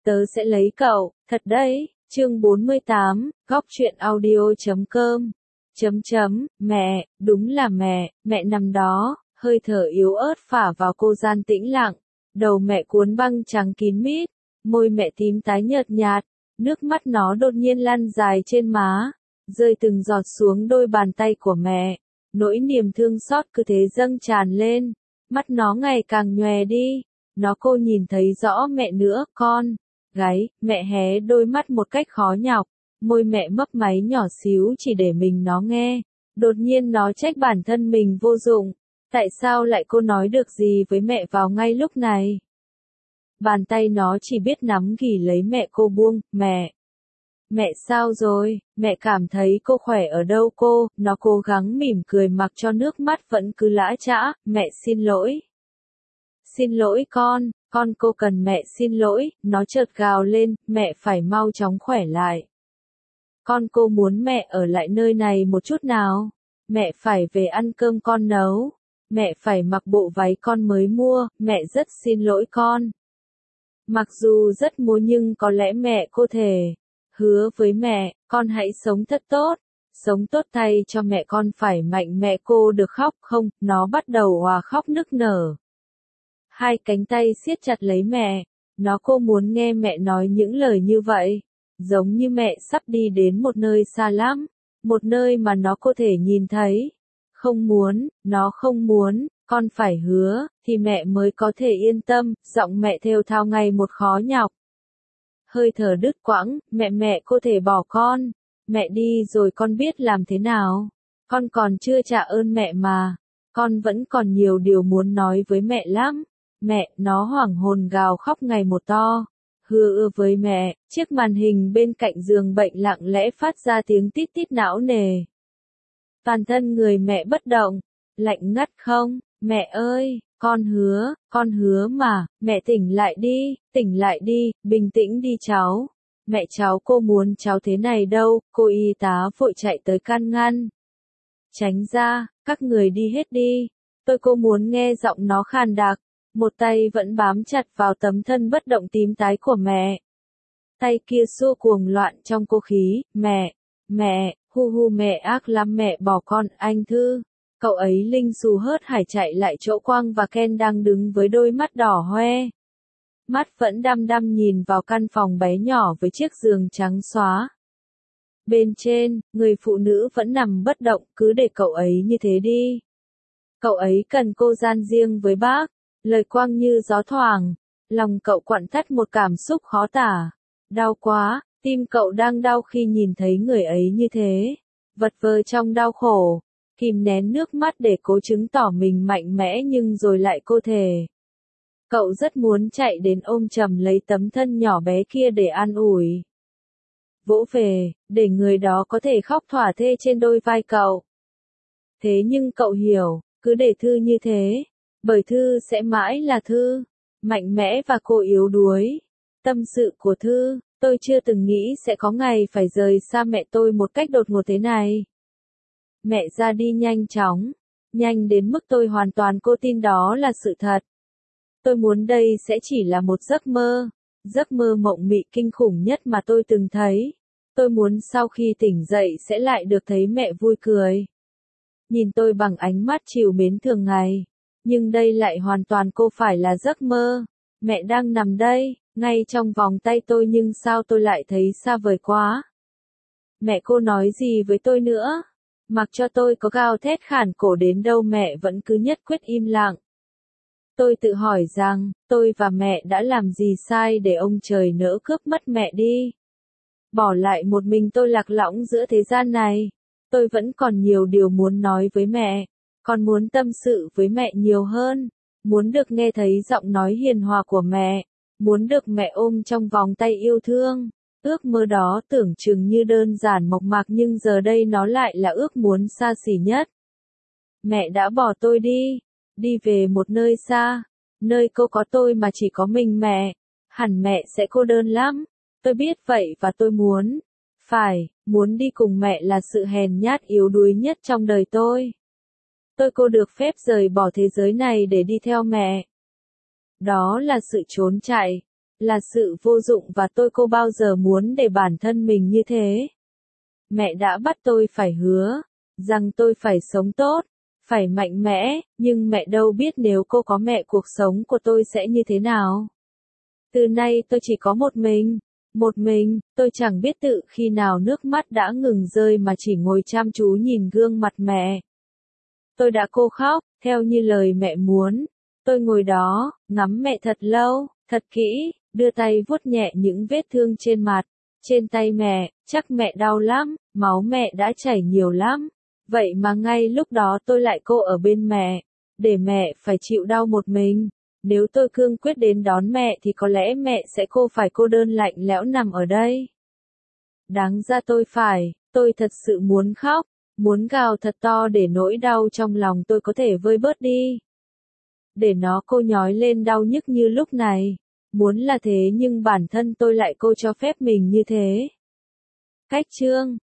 Tớ sẽ lấy cậu, thật đấy. Chương 48, góc truyện audio.com. Mẹ, đúng là mẹ nằm đó, hơi thở yếu ớt phả vào cô gian tĩnh lặng. Đầu mẹ cuốn băng trắng kín mít, môi mẹ tím tái nhợt nhạt, nước mắt nó đột nhiên lăn dài trên má, rơi từng giọt xuống đôi bàn tay của mẹ. Nỗi niềm thương xót cứ thế dâng tràn lên, mắt nó ngày càng nhòe đi. Cô nhìn thấy rõ mẹ nữa, con. Gáy, mẹ hé đôi mắt một cách khó nhọc, môi mẹ mấp máy nhỏ xíu chỉ để mình nó nghe. Đột nhiên nó trách bản thân mình vô dụng. Tại sao lại cô nói được gì với mẹ vào ngay lúc này? Bàn tay nó chỉ biết nắm ghì lấy mẹ cô buông, Mẹ sao rồi, mẹ cảm thấy cô khỏe ở đâu cô, nó cố gắng mỉm cười mặc cho nước mắt vẫn cứ lã chã, mẹ xin lỗi. Xin lỗi con cô cần mẹ xin lỗi, nó chợt gào lên, mẹ phải mau chóng khỏe lại. Cô muốn mẹ ở lại nơi này một chút nào, mẹ phải về ăn cơm con nấu, mẹ phải mặc bộ váy con mới mua, mẹ rất xin lỗi con. Mặc dù rất muốn nhưng có lẽ mẹ cô thề, hứa với mẹ, con hãy sống thật tốt, sống tốt thay cho mẹ con phải mạnh mẹ cô được khóc không, nó bắt đầu òa khóc nức nở. Hai cánh tay siết chặt lấy mẹ, cô muốn nghe mẹ nói những lời như vậy, giống như mẹ sắp đi đến một nơi xa lắm, một nơi mà nó có thể nhìn thấy. Không muốn, nó không muốn, con phải hứa, thì mẹ mới có thể yên tâm, giọng mẹ thều thào ngày một khó nhọc. Hơi thở đứt quãng, mẹ có thể bỏ con, mẹ đi rồi con biết làm thế nào, con còn chưa trả ơn mẹ mà, con vẫn còn nhiều điều muốn nói với mẹ lắm. Mẹ, nó hoảng hồn gào khóc ngày một to. Hứa với mẹ, chiếc màn hình bên cạnh giường bệnh lặng lẽ phát ra tiếng tít tít não nề. Toàn thân người mẹ bất động, lạnh ngắt không, mẹ ơi, con hứa mà, mẹ tỉnh lại đi, bình tĩnh đi cháu. Mẹ cháu cô muốn cháu thế này đâu, cô y tá vội chạy tới can ngăn. Tránh ra, các người đi hết đi, cô muốn nghe giọng nó khàn đặc. Một tay vẫn bám chặt vào tấm thân bất động tím tái của mẹ. Tay kia xua cuồng loạn trong cô khí, mẹ, hu mẹ ác lắm mẹ bỏ con, anh Thư. Cậu ấy linh xù hớt hải chạy lại chỗ Quang và Ken đang đứng với đôi mắt đỏ hoe. Mắt vẫn đăm đăm nhìn vào căn phòng bé nhỏ với chiếc giường trắng xóa. Bên trên, người phụ nữ vẫn nằm bất động, cứ để cậu ấy như thế đi. Cậu ấy cần cô gian riêng với bác. Lời Quang như gió thoảng, lòng cậu quặn thắt một cảm xúc khó tả. Đau quá, tim cậu đang đau khi nhìn thấy người ấy như thế. Vật vờ trong đau khổ, kìm nén nước mắt để cố chứng tỏ mình mạnh mẽ nhưng rồi lại cô thề. Cậu rất muốn chạy đến ôm chầm lấy tấm thân nhỏ bé kia để an ủi. Vỗ về, để người đó có thể khóc thỏa thê trên đôi vai cậu. Thế nhưng cậu hiểu, cứ để Thư như thế. Bởi Thư sẽ mãi là Thư, mạnh mẽ và cô yếu đuối. Tâm sự của Thư, tôi chưa từng nghĩ sẽ có ngày phải rời xa mẹ tôi một cách đột ngột thế này. Mẹ ra đi nhanh chóng, nhanh đến mức tôi hoàn toàn cô tin đó là sự thật. Tôi muốn đây sẽ chỉ là một giấc mơ mộng mị kinh khủng nhất mà tôi từng thấy. Tôi muốn sau khi tỉnh dậy sẽ lại được thấy mẹ vui cười. Nhìn tôi bằng ánh mắt trìu mến thường ngày. Nhưng đây lại hoàn toàn không phải là giấc mơ. Mẹ đang nằm đây, ngay trong vòng tay tôi nhưng sao tôi lại thấy xa vời quá. Mẹ cô nói gì với tôi nữa? Mặc cho tôi có gào thét khản cổ đến đâu mẹ vẫn cứ nhất quyết im lặng. Tôi tự hỏi rằng, tôi và mẹ đã làm gì sai để ông trời nỡ cướp mất mẹ đi. Bỏ lại một mình tôi lạc lõng giữa thế gian này. Tôi vẫn còn nhiều điều muốn nói với mẹ. Con muốn tâm sự với mẹ nhiều hơn, muốn được nghe thấy giọng nói hiền hòa của mẹ, muốn được mẹ ôm trong vòng tay yêu thương. Ước mơ đó tưởng chừng như đơn giản mộc mạc nhưng giờ đây nó lại là ước muốn xa xỉ nhất. Mẹ đã bỏ tôi đi về một nơi xa, nơi cô có tôi mà chỉ có mình mẹ. Hẳn mẹ sẽ cô đơn lắm, tôi biết vậy và tôi muốn đi cùng mẹ là sự hèn nhát yếu đuối nhất trong đời tôi. Cô được phép rời bỏ thế giới này để đi theo mẹ. Đó là sự trốn chạy, là sự vô dụng và cô bao giờ muốn để bản thân mình như thế. Mẹ đã bắt tôi phải hứa rằng tôi phải sống tốt, phải mạnh mẽ, nhưng mẹ đâu biết nếu cô có mẹ cuộc sống của tôi sẽ như thế nào. Từ nay tôi chỉ có một mình, tôi chẳng biết tự khi nào nước mắt đã ngừng rơi mà chỉ ngồi chăm chú nhìn gương mặt mẹ. Tôi đã cố khóc, theo như lời mẹ muốn. Tôi ngồi đó, ngắm mẹ thật lâu, thật kỹ, đưa tay vuốt nhẹ những vết thương trên mặt, trên tay mẹ, chắc mẹ đau lắm, máu mẹ đã chảy nhiều lắm. Vậy mà ngay lúc đó tôi lại ở bên mẹ, để mẹ phải chịu đau một mình. Nếu tôi cương quyết đến đón mẹ thì có lẽ mẹ sẽ phải cô đơn lạnh lẽo nằm ở đây. Đáng ra tôi thật sự muốn khóc, muốn gào thật to để nỗi đau trong lòng tôi có thể vơi bớt đi. Để nó nhói lên đau nhức như lúc này. Muốn là thế nhưng bản thân tôi lại cho phép mình như thế. Cách chương